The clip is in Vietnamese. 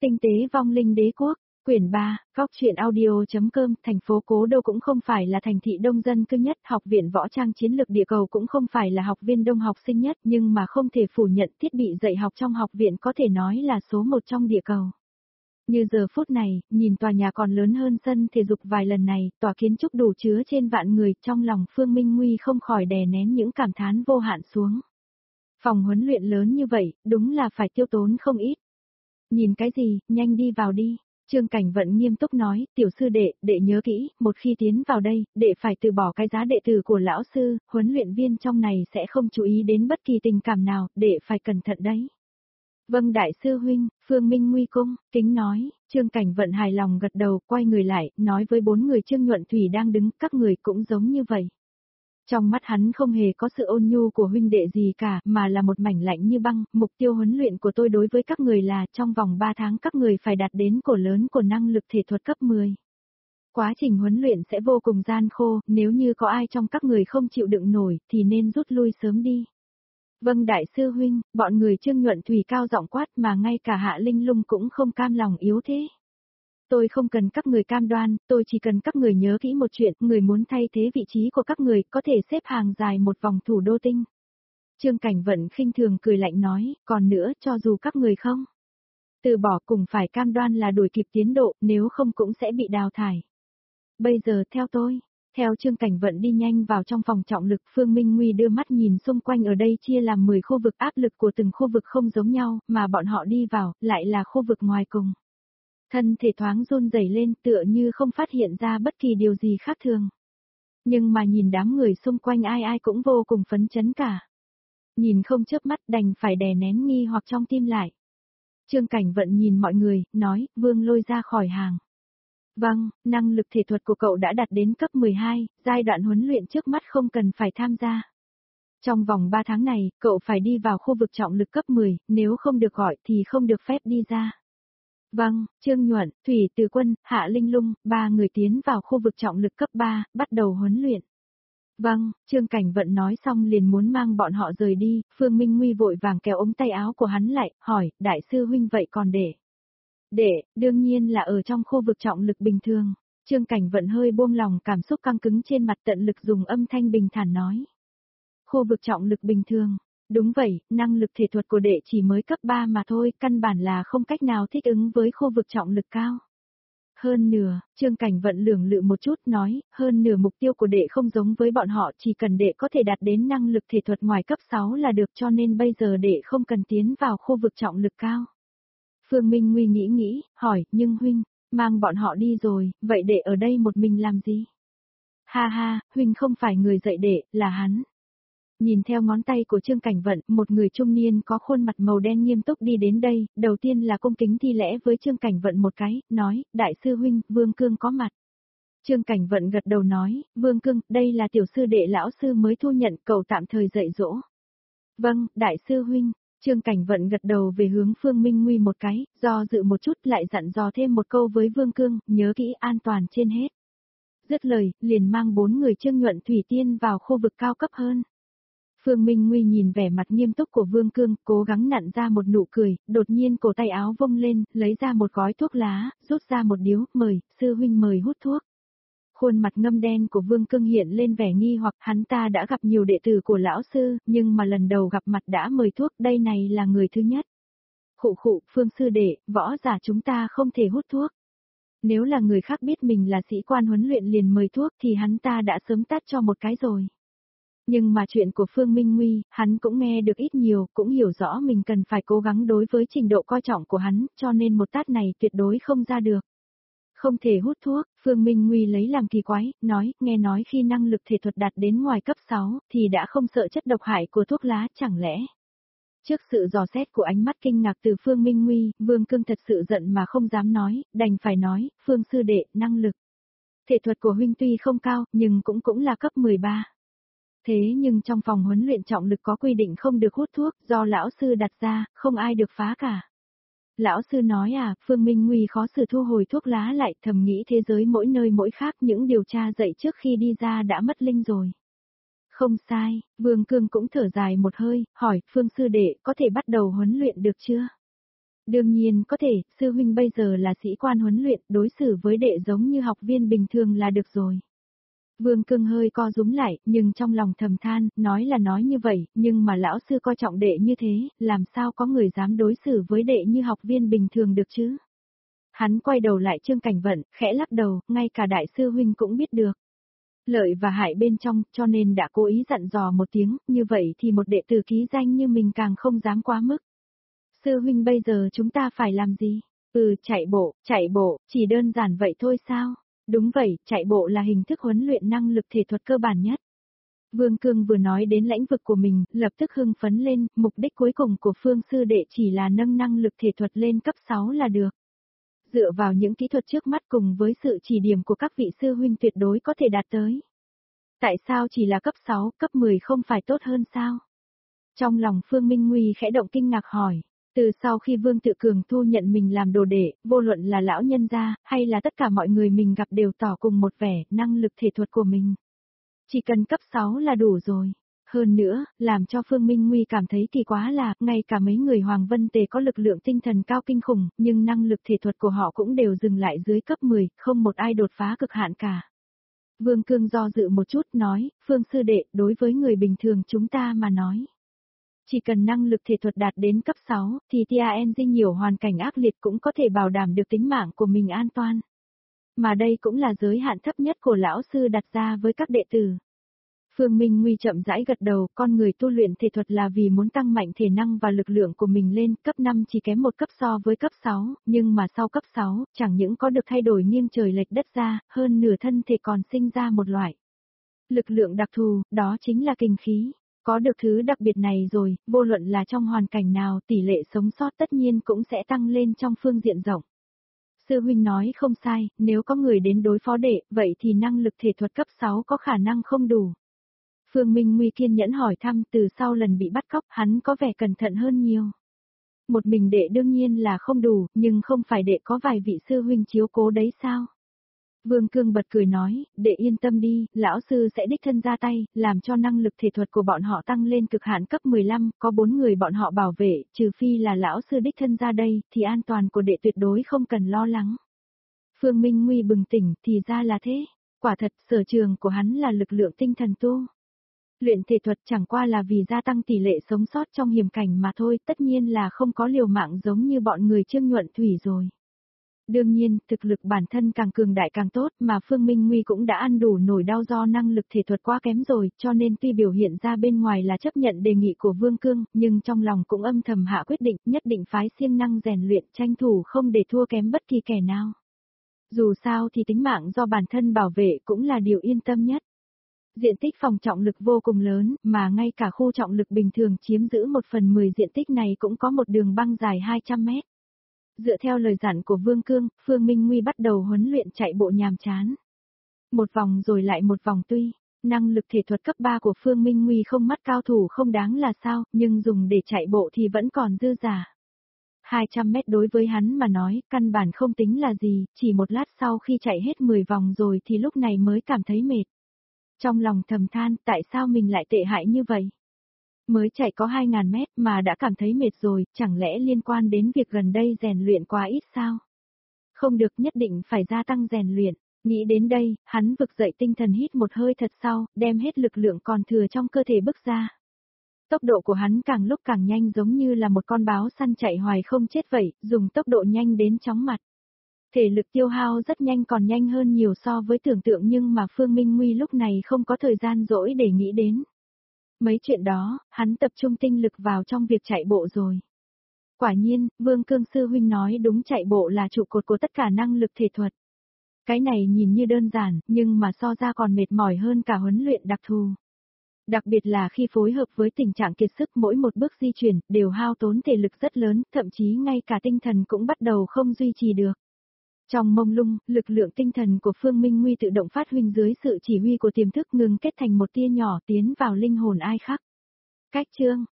Tinh tế vong linh đế quốc, quyển 3, góc truyện audio.com. Thành phố Cố Đô cũng không phải là thành thị đông dân cư nhất, học viện võ trang chiến lược địa cầu cũng không phải là học viên đông học sinh nhất, nhưng mà không thể phủ nhận thiết bị dạy học trong học viện có thể nói là số một trong địa cầu. Như giờ phút này, nhìn tòa nhà còn lớn hơn sân thể dục vài lần này, tòa kiến trúc đủ chứa trên vạn người, trong lòng Phương Minh Nguy không khỏi đè nén những cảm thán vô hạn xuống. Phòng huấn luyện lớn như vậy, đúng là phải tiêu tốn không ít. Nhìn cái gì, nhanh đi vào đi. Trương Cảnh Vận nghiêm túc nói, tiểu sư đệ, đệ nhớ kỹ, một khi tiến vào đây, đệ phải từ bỏ cái giá đệ tử của lão sư, huấn luyện viên trong này sẽ không chú ý đến bất kỳ tình cảm nào, đệ phải cẩn thận đấy. Vâng đại sư huynh, Phương Minh Nguy cung, kính nói, Trương Cảnh Vận hài lòng gật đầu, quay người lại, nói với 4 người Trương Nhuận Thủy đang đứng, các người cũng giống như vậy. Trong mắt hắn không hề có sự ôn nhu của huynh đệ gì cả, mà là một mảnh lạnh như băng, mục tiêu huấn luyện của tôi đối với các người là trong vòng 3 tháng các người phải đạt đến cổ lớn của năng lực thể thuật cấp 10. Quá trình huấn luyện sẽ vô cùng gian khô, nếu như có ai trong các người không chịu đựng nổi thì nên rút lui sớm đi. Vâng đại sư huynh, bọn người Trương Nhuận Thủy cao giọng quát mà ngay cả Hạ Linh Lung cũng không cam lòng yếu thế. Tôi không cần các người cam đoan, tôi chỉ cần các người nhớ kỹ một chuyện, người muốn thay thế vị trí của các người có thể xếp hàng dài một vòng thủ đô tinh. Trương Cảnh Vận khinh thường cười lạnh nói, còn nữa cho dù các người không từ bỏ cùng phải cam đoan là đuổi kịp tiến độ, nếu không cũng sẽ bị đào thải. Bây giờ theo tôi. Theo Trương Cảnh Vận đi nhanh vào trong phòng trọng lực, Phương Minh Nguy đưa mắt nhìn xung quanh ở đây chia làm 10 khu vực, áp lực của từng khu vực không giống nhau, mà bọn họ đi vào, lại là khu vực ngoài cùng. Thân thể thoáng run rẩy lên tựa như không phát hiện ra bất kỳ điều gì khác thường. Nhưng mà nhìn đám người xung quanh ai ai cũng vô cùng phấn chấn cả. Nhìn không chớp mắt đành phải đè nén nghi hoặc trong tim lại. Trương Cảnh Vận nhìn mọi người, nói, Vương Lôi ra khỏi hàng. Vâng, năng lực thể thuật của cậu đã đạt đến cấp 12, giai đoạn huấn luyện trước mắt không cần phải tham gia. Trong vòng 3 tháng này, cậu phải đi vào khu vực trọng lực cấp 10, nếu không được gọi thì không được phép đi ra. Vâng, Trương Nhuận, Thủy Từ Quân, Hạ Linh Lung, 3 người tiến vào khu vực trọng lực cấp 3, bắt đầu huấn luyện. Vâng, Trương Cảnh Vận nói xong liền muốn mang bọn họ rời đi, Phương Minh Nguy vội vàng kéo ống tay áo của hắn lại, hỏi, đại sư huynh vậy còn để? Để, đương nhiên là ở trong khu vực trọng lực bình thường. Trương Cảnh Vận hơi buông lòng cảm xúc căng cứng trên mặt, tận lực dùng âm thanh bình thản nói. Khu vực trọng lực bình thường. Đúng vậy, năng lực thể thuật của đệ chỉ mới cấp 3 mà thôi, căn bản là không cách nào thích ứng với khu vực trọng lực cao. Hơn nửa, Trương Cảnh Vận lưỡng lự một chút nói, hơn nửa mục tiêu của đệ không giống với bọn họ, chỉ cần đệ có thể đạt đến năng lực thể thuật ngoài cấp 6 là được, cho nên bây giờ đệ không cần tiến vào khu vực trọng lực cao. Phương Minh Nguy nghĩ, hỏi, nhưng huynh, mang bọn họ đi rồi, vậy đệ ở đây một mình làm gì? Ha ha, huynh không phải người dạy đệ, là hắn. Nhìn theo ngón tay của Trương Cảnh Vận, một người trung niên có khuôn mặt màu đen nghiêm túc đi đến đây, đầu tiên là cung kính thi lễ với Trương Cảnh Vận một cái, nói, đại sư huynh, Vương Cương có mặt. Trương Cảnh Vận gật đầu nói, Vương Cương, đây là tiểu sư đệ lão sư mới thu nhận, cậu tạm thời dạy dỗ. Vâng, đại sư huynh. Trương Cảnh Vận gật đầu về hướng Phương Minh Nguy một cái, do dự một chút lại dặn dò thêm một câu với Vương Cương, nhớ kỹ an toàn trên hết. Dứt lời, liền mang 4 người Trương Nhuận Thủy tiên vào khu vực cao cấp hơn. Phương Minh Nguy nhìn vẻ mặt nghiêm túc của Vương Cương, cố gắng nặn ra một nụ cười, đột nhiên cổ tay áo vung lên, lấy ra một gói thuốc lá, rút ra một điếu, mời, sư huynh mời hút thuốc. Khuôn mặt ngâm đen của Vương Cương hiện lên vẻ nghi hoặc, hắn ta đã gặp nhiều đệ tử của lão sư, nhưng mà lần đầu gặp mặt đã mời thuốc, đây này là người thứ nhất. Khụ, Phương sư đệ, võ giả chúng ta không thể hút thuốc. Nếu là người khác biết mình là sĩ quan huấn luyện liền mời thuốc thì hắn ta đã sớm tát cho một cái rồi. Nhưng mà chuyện của Phương Minh Nguy, hắn cũng nghe được ít nhiều, cũng hiểu rõ mình cần phải cố gắng đối với trình độ coi trọng của hắn, cho nên một tát này tuyệt đối không ra được. Không thể hút thuốc, Phương Minh Nguy lấy làm kỳ quái, nói, nghe nói khi năng lực thể thuật đạt đến ngoài cấp 6, thì đã không sợ chất độc hại của thuốc lá, chẳng lẽ? Trước sự dò xét của ánh mắt kinh ngạc từ Phương Minh Nguy, Vương Cương thật sự giận mà không dám nói, đành phải nói, Phương sư đệ, năng lực thể thuật của huynh tuy không cao, nhưng cũng là cấp 13. Thế nhưng trong phòng huấn luyện trọng lực có quy định không được hút thuốc, do lão sư đặt ra, không ai được phá cả. Lão sư nói à, Phương Minh Nguy khó xử thu hồi thuốc lá lại, thầm nghĩ thế giới mỗi nơi mỗi khác, những điều tra dạy trước khi đi ra đã mất linh rồi. Không sai, Vương Cương cũng thở dài một hơi, hỏi, Phương sư đệ có thể bắt đầu huấn luyện được chưa? Đương nhiên có thể, sư huynh bây giờ là sĩ quan huấn luyện, đối xử với đệ giống như học viên bình thường là được rồi. Vương Cương hơi co rúm lại, nhưng trong lòng thầm than, nói là nói như vậy, nhưng mà lão sư coi trọng đệ như thế, làm sao có người dám đối xử với đệ như học viên bình thường được chứ? Hắn quay đầu lại Trương Cảnh Vận, khẽ lắc đầu, ngay cả đại sư huynh cũng biết được. Lợi và hại bên trong, cho nên đã cố ý dặn dò một tiếng, như vậy thì một đệ tử ký danh như mình càng không dám quá mức. Sư huynh bây giờ chúng ta phải làm gì? Chạy bộ, chỉ đơn giản vậy thôi sao? Đúng vậy, chạy bộ là hình thức huấn luyện năng lực thể thuật cơ bản nhất. Vương Cương vừa nói đến lãnh vực của mình, lập tức hưng phấn lên, mục đích cuối cùng của Phương sư đệ chỉ là nâng năng lực thể thuật lên cấp 6 là được. Dựa vào những kỹ thuật trước mắt cùng với sự chỉ điểm của các vị sư huynh tuyệt đối có thể đạt tới. Tại sao chỉ là cấp 6, cấp 10 không phải tốt hơn sao? Trong lòng Phương Minh Nguy khẽ động kinh ngạc hỏi. Từ sau khi Vương Tự Cường thu nhận mình làm đồ đệ, vô luận là lão nhân gia, hay là tất cả mọi người mình gặp đều tỏ cùng một vẻ năng lực thể thuật của mình. Chỉ cần cấp 6 là đủ rồi. Hơn nữa, làm cho Phương Minh Nguy cảm thấy kỳ quá là, ngay cả mấy người Hoàng Vân Tề có lực lượng tinh thần cao kinh khủng, nhưng năng lực thể thuật của họ cũng đều dừng lại dưới cấp 10, không một ai đột phá cực hạn cả. Vương Cương do dự một chút nói, Phương sư đệ, đối với người bình thường chúng ta mà nói. Chỉ cần năng lực thể thuật đạt đến cấp 6, thì TANG nhiều hoàn cảnh ác liệt cũng có thể bảo đảm được tính mạng của mình an toàn. Mà đây cũng là giới hạn thấp nhất của lão sư đặt ra với các đệ tử. Phương Minh Nguy chậm rãi gật đầu, con người tu luyện thể thuật là vì muốn tăng mạnh thể năng và lực lượng của mình lên, cấp 5 chỉ kém một cấp so với cấp 6, nhưng mà sau cấp 6, chẳng những có được thay đổi nghiêng trời lệch đất ra, hơn nửa thân thể còn sinh ra một loại lực lượng đặc thù, đó chính là kinh khí. Có được thứ đặc biệt này rồi, vô luận là trong hoàn cảnh nào, tỷ lệ sống sót tất nhiên cũng sẽ tăng lên trong phương diện rộng. Sư huynh nói không sai, nếu có người đến đối phó đệ, vậy thì năng lực thể thuật cấp 6 có khả năng không đủ. Phương Minh Nguy kiên nhẫn hỏi thăm, từ sau lần bị bắt cóc, hắn có vẻ cẩn thận hơn nhiều. Một mình đệ đương nhiên là không đủ, nhưng không phải đệ có vài vị sư huynh chiếu cố đấy sao? Vương Cương bật cười nói, đệ yên tâm đi, lão sư sẽ đích thân ra tay, làm cho năng lực thể thuật của bọn họ tăng lên cực hạn cấp 15, có 4 người bọn họ bảo vệ, trừ phi là lão sư đích thân ra đây, thì an toàn của đệ tuyệt đối không cần lo lắng. Phương Minh Nguy bừng tỉnh, thì ra là thế, quả thật sở trường của hắn là lực lượng tinh thần tu. Luyện thể thuật chẳng qua là vì gia tăng tỷ lệ sống sót trong hiểm cảnh mà thôi, tất nhiên là không có liều mạng giống như bọn người Trương Nhuận Thủy rồi. Đương nhiên, thực lực bản thân càng cường đại càng tốt mà Phương Minh Nguy cũng đã ăn đủ nổi đau do năng lực thể thuật quá kém rồi, cho nên tuy biểu hiện ra bên ngoài là chấp nhận đề nghị của Vương Cương, nhưng trong lòng cũng âm thầm hạ quyết định nhất định phái siêng năng rèn luyện tranh thủ không để thua kém bất kỳ kẻ nào. Dù sao thì tính mạng do bản thân bảo vệ cũng là điều yên tâm nhất. Diện tích phòng trọng lực vô cùng lớn, mà ngay cả khu trọng lực bình thường chiếm giữ 1/10 diện tích này cũng có một đường băng dài 200 mét. Dựa theo lời dặn của Vương Cương, Phương Minh Nguy bắt đầu huấn luyện chạy bộ nhàm chán. Một vòng rồi lại một vòng tuy, năng lực thể thuật cấp 3 của Phương Minh Nguy không mắt cao thủ không đáng là sao, nhưng dùng để chạy bộ thì vẫn còn dư giả. 200 mét đối với hắn mà nói, căn bản không tính là gì, chỉ một lát sau khi chạy hết 10 vòng rồi thì lúc này mới cảm thấy mệt. Trong lòng thầm than, tại sao mình lại tệ hại như vậy? Mới chạy có 2.000 mét mà đã cảm thấy mệt rồi, chẳng lẽ liên quan đến việc gần đây rèn luyện quá ít sao? Không được, nhất định phải gia tăng rèn luyện. Nghĩ đến đây, hắn vực dậy tinh thần hít một hơi thật sâu, đem hết lực lượng còn thừa trong cơ thể bước ra. Tốc độ của hắn càng lúc càng nhanh giống như là một con báo săn chạy hoài không chết vậy, dùng tốc độ nhanh đến chóng mặt. Thể lực tiêu hao rất nhanh, còn nhanh hơn nhiều so với tưởng tượng, nhưng mà Phương Minh Nguy lúc này không có thời gian rỗi để nghĩ đến. Mấy chuyện đó, hắn tập trung tinh lực vào trong việc chạy bộ rồi. Quả nhiên, Vương Cương sư huynh nói đúng, chạy bộ là trụ cột của tất cả năng lực thể thuật. Cái này nhìn như đơn giản, nhưng mà so ra còn mệt mỏi hơn cả huấn luyện đặc thù. Đặc biệt là khi phối hợp với tình trạng kiệt sức, mỗi một bước di chuyển đều hao tốn thể lực rất lớn, thậm chí ngay cả tinh thần cũng bắt đầu không duy trì được. Trong mông lung, lực lượng tinh thần của Phương Minh Nguy tự động phát huy dưới sự chỉ huy của tiềm thức, ngừng kết thành một tia nhỏ tiến vào linh hồn ai khác. Cách chương